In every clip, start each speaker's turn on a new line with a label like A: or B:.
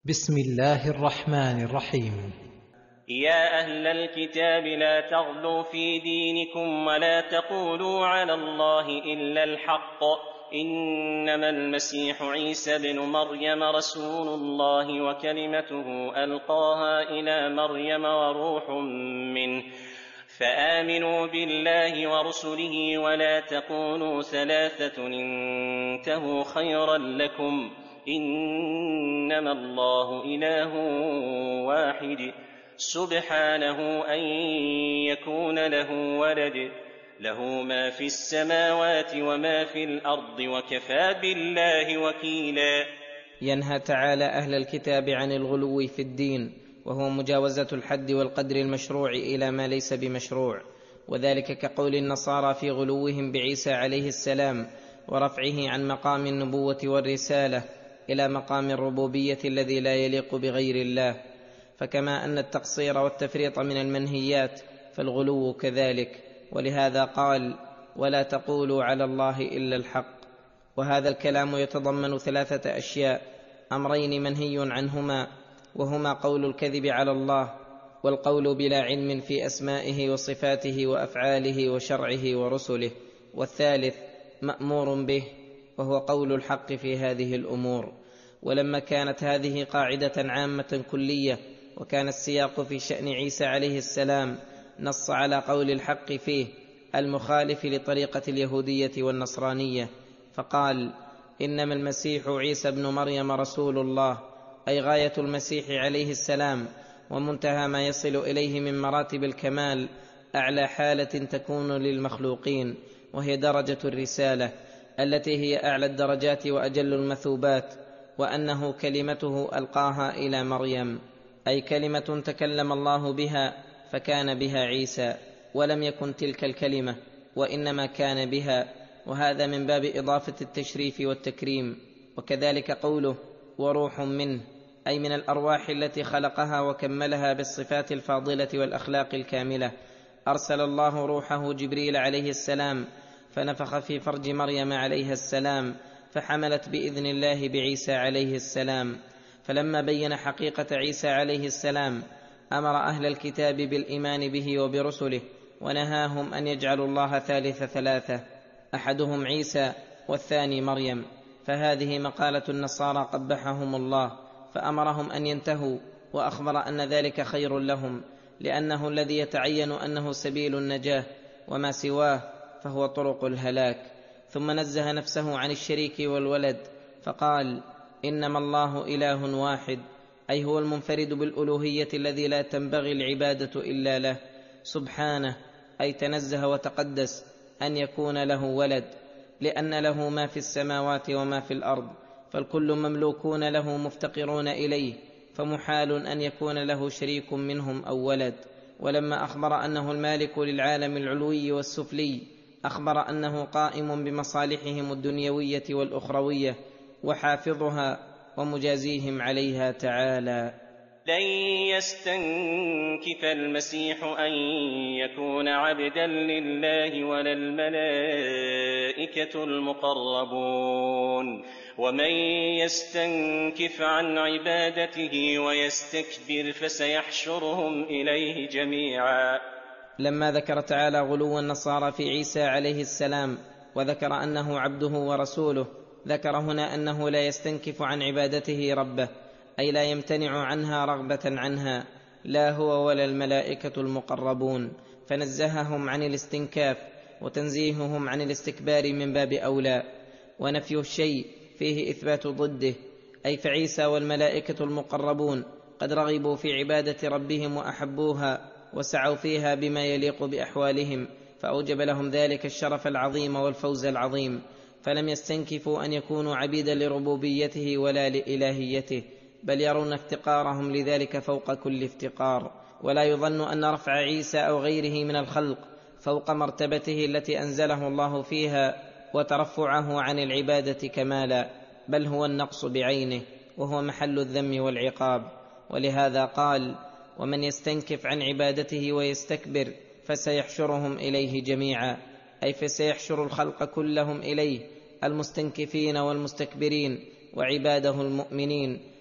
A: بسم الله الرحمن الرحيم.
B: يا أهل الكتاب لا تغلوا في دينكم ولا تقولوا على الله إلا الحق، إنما المسيح عيسى بن مريم رسول الله وكلمته ألقاها إلى مريم وروح منه، فآمنوا بالله ورسله ولا تقولوا ثلاثة انتهوا خيرا لكم، إنما الله إله واحد سبحانه أن يكون له ولد، له ما في السماوات وما في الأرض وكفى بالله وكيلا.
C: ينهى تعالى أهل الكتاب عن الغلو في الدين، وهو مجاوزة الحد والقدر المشروع إلى ما ليس بمشروع، وذلك كقول النصارى في غلوهم بعيسى عليه السلام ورفعه عن مقام النبوة والرسالة إلى مقام الربوبية الذي لا يليق بغير الله. فكما أن التقصير والتفريط من المنهيات فالغلو كذلك، ولهذا قال: ولا تقولوا على الله إلا الحق. وهذا الكلام يتضمن ثلاثة أشياء: أمرين منهي عنهما، وهما قول الكذب على الله، والقول بلا علم في أسمائه وصفاته وأفعاله وشرعه ورسله، والثالث مأمور به، وهو قول الحق في هذه الأمور. ولما كانت هذه قاعدة عامة كلية، وكان السياق في شأن عيسى عليه السلام نص على قول الحق فيه المخالف لطريقة اليهودية والنصرانية، فقال: إنما المسيح عيسى بن مريم رسول الله، أي غاية المسيح عليه السلام ومنتهى ما يصل إليه من مراتب الكمال، أعلى حالة تكون للمخلوقين، وهي درجة الرسالة التي هي أعلى الدرجات وأجل المثوبات، وأنه كلمته ألقاها إلى مريم، أي كلمة تكلم الله بها فكان بها عيسى، ولم يكن تلك الكلمة وإنما كان بها، وهذا من باب إضافة التشريف والتكريم. وكذلك قوله وروح منه، أي من الأرواح التي خلقها وكملها بالصفات الفاضلة والأخلاق الكاملة. أرسل الله روحه جبريل عليه السلام فنفخ في فرج مريم عليها السلام، فحملت بإذن الله بعيسى عليه السلام. فلما بين حقيقة عيسى عليه السلام أمر أهل الكتاب بالإيمان به وبرسله، ونهاهم أن يجعلوا الله ثالث ثلاثة، أحدهم عيسى والثاني مريم. فهذه مقالة النصارى قبحهم الله، فأمرهم أن ينتهوا، وأخبر أن ذلك خير لهم، لأنه الذي يتعين أنه سبيل النجاة، وما سواه فهو طرق الهلاك. ثم نزه نفسه عن الشريك والولد، فقال: إنما الله إله واحد، أي هو المنفرد بالألوهية الذي لا تنبغي العبادة إلا له، سبحانه، أي تنزه وتقدس أن يكون له ولد، لأن له ما في السماوات وما في الأرض، فالكل مملوكون له مفتقرون إليه، فمحال أن يكون له شريك منهم أو ولد. ولما أخبر أنه المالك للعالم العلوي والسفلي، أخبر أنه قائم بمصالحهم الدنيوية والأخروية وحافظها ومجازيهم عليها تعالى:
B: لن يستنكف المسيح أن يكون عبدا لله ولا الملائكة المقربون، ومن يستنكف عن عبادته ويستكبر فسيحشرهم إليه جميعا.
C: لما ذكر تعالى غلو النصارى في عيسى عليه السلام وذكر أنه عبده ورسوله، ذكر هنا أنه لا يستنكف عن عبادته ربه، أي لا يمتنع عنها رغبة عنها، لا هو ولا الملائكة المقربون، فنزههم عن الاستنكاف، وتنزيههم عن الاستكبار من باب أولى. ونفي الشيء فيه إثبات ضده، أي فعيسى والملائكة المقربون قد رغبوا في عبادة ربهم وأحبوها وسعوا فيها بما يليق بأحوالهم، فأوجب لهم ذلك الشرف العظيم والفوز العظيم، فلم يستنكفوا أن يكونوا عبيدا لربوبيته ولا لإلهيته، بل يرون افتقارهم لذلك فوق كل افتقار. ولا يظن أن رفع عيسى أو غيره من الخلق فوق مرتبته التي أنزله الله فيها وترفعه عن العبادة كمالا، بل هو النقص بعينه، وهو محل الذم والعقاب. ولهذا قال: ومن يستنكف عن عبادته ويستكبر فسيحشرهم إليه جميعا، أي فسيحشر الخلق كلهم إليه، المستنكفين والمستكبرين وعباده المؤمنين،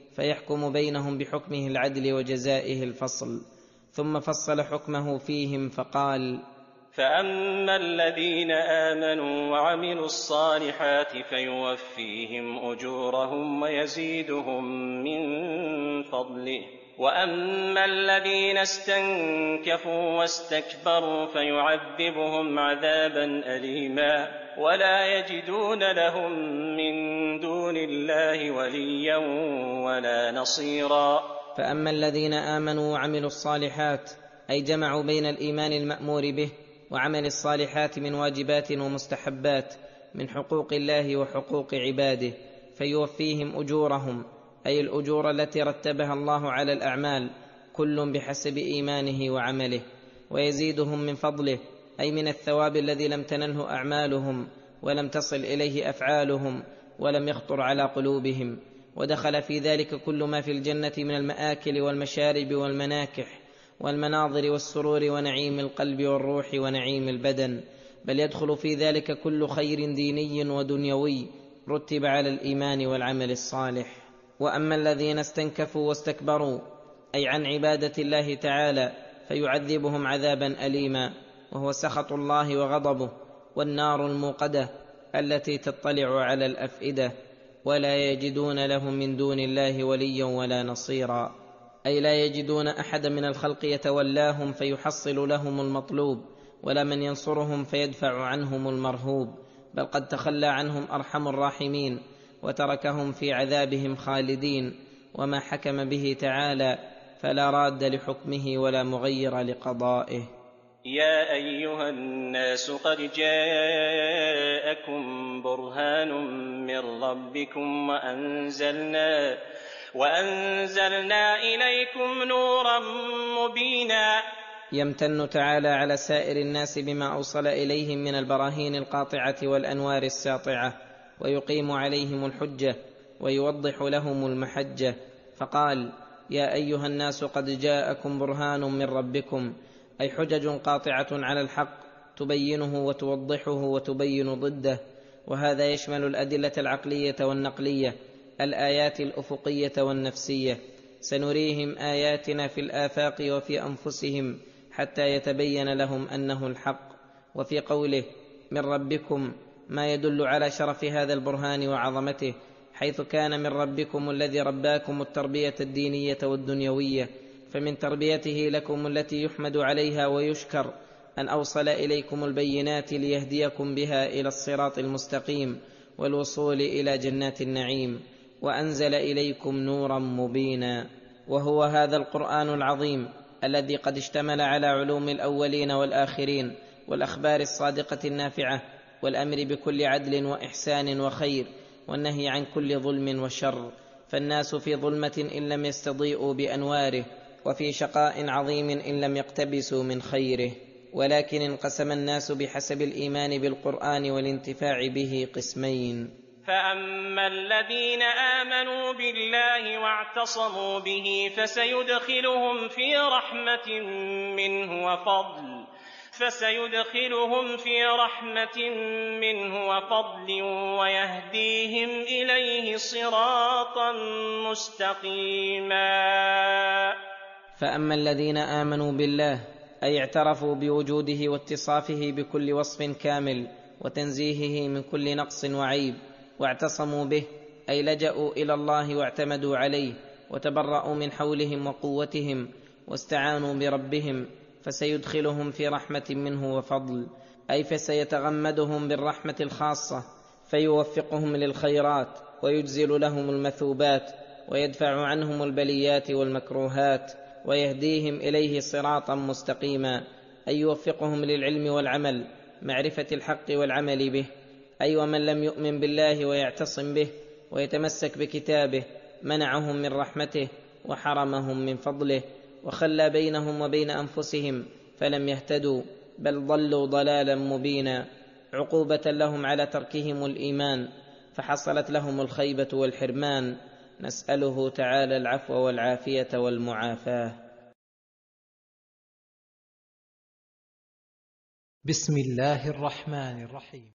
C: فيحكم بينهم بحكمه العدل وجزائه الفصل. ثم فصل حكمه فيهم فقال:
B: فأما الذين آمنوا وعملوا الصالحات فيوفيهم أجورهم ويزيدهم من فضله، وأما الذين استنكفوا واستكبروا فيعذبهم عذابا أليما ولا يجدون لهم من دون الله وليا ولا نصيرا.
C: فأما الذين آمنوا وعملوا الصالحات، أي جمعوا بين الإيمان المأمور به وعمل الصالحات من واجبات ومستحبات من حقوق الله وحقوق عباده، فيوفيهم أجورهم، أي الأجور التي رتبها الله على الأعمال، كل بحسب إيمانه وعمله، ويزيدهم من فضله، أي من الثواب الذي لم تنله أعمالهم ولم تصل إليه أفعالهم ولم يخطر على قلوبهم. ودخل في ذلك كل ما في الجنة من المآكل والمشارب والمناكح والمناظر والسرور ونعيم القلب والروح ونعيم البدن، بل يدخل في ذلك كل خير ديني ودنيوي رتب على الإيمان والعمل الصالح. وأما الذين استنكفوا واستكبروا، أي عن عبادة الله تعالى، فيعذبهم عذابا أليما، وهو سخط الله وغضبه والنار الموقدة التي تطلع على الأفئدة، ولا يجدون لهم من دون الله وليا ولا نصيرا، أي لا يجدون أحد من الخلق يتولاهم فيحصل لهم المطلوب، ولا من ينصرهم فيدفع عنهم المرهوب، بل قد تخلى عنهم أرحم الراحمين وتركهم في عذابهم خالدين. وما حكم به تعالى فلا راد لحكمه ولا مغير لقضائه.
B: يا أيها الناس قد جاءكم برهان من ربكم وأنزلنا إليكم نورا مبينا.
C: يمتن تعالى على سائر الناس بما أوصل إليهم من البراهين القاطعة والأنوار الساطعة، ويقيم عليهم الحجة ويوضح لهم المحجة، فقال: يا أيها الناس قد جاءكم برهان من ربكم، أي حجج قاطعة على الحق تبينه وتوضحه وتبين ضده. وهذا يشمل الأدلة العقلية والنقلية، الآيات الأفقية والنفسية. سنريهم آياتنا في الآفاق وفي أنفسهم حتى يتبين لهم أنه الحق. وفي قوله من ربكم ما يدل على شرف هذا البرهان وعظمته، حيث كان من ربكم الذي رباكم التربية الدينية والدنيوية، فمن تربيته لكم التي يحمد عليها ويشكر أن أوصل إليكم البينات ليهديكم بها إلى الصراط المستقيم والوصول إلى جنات النعيم، وأنزل إليكم نورا مبينا، وهو هذا القرآن العظيم الذي قد اشتمل على علوم الأولين والآخرين والأخبار الصادقة النافعة، والأمر بكل عدل وإحسان وخير، والنهي عن كل ظلم وشر. فالناس في ظلمة إن لم يستضيئوا بأنواره، وفي شقاء عظيم إن لم يقتبسوا من خيره. ولكن انقسم الناس بحسب الإيمان بالقرآن والانتفاع به قسمين:
B: فأما الذين آمنوا بالله واعتصموا به فسيدخلهم في رحمة منه وفضل ويهديهم إليه صراطا مستقيما.
C: فأما الذين آمنوا بالله، أي اعترفوا بوجوده واتصافه بكل وصف كامل وتنزيهه من كل نقص وعيب، واعتصموا به، أي لجأوا إلى الله واعتمدوا عليه وتبرأوا من حولهم وقوتهم واستعانوا بربهم، فسيدخلهم في رحمة منه وفضل، أي فسيتغمدهم بالرحمة الخاصة، فيوفقهم للخيرات ويجزل لهم المثوبات ويدفع عنهم البليات والمكروهات، ويهديهم إليه صراطا مستقيما، أي يوفقهم للعلم والعمل، معرفة الحق والعمل به. أي ومن لم يؤمن بالله ويعتصم به ويتمسك بكتابه منعهم من رحمته وحرمهم من فضله، وخلى بينهم وبين أنفسهم فلم يهتدوا، بل ضلوا ضلالا مبينا، عقوبة لهم على تركهم الإيمان، فحصلت لهم الخيبة والحرمان. نسأله تعالى العفو والعافية والمعافاة.
A: بسم الله الرحمن الرحيم.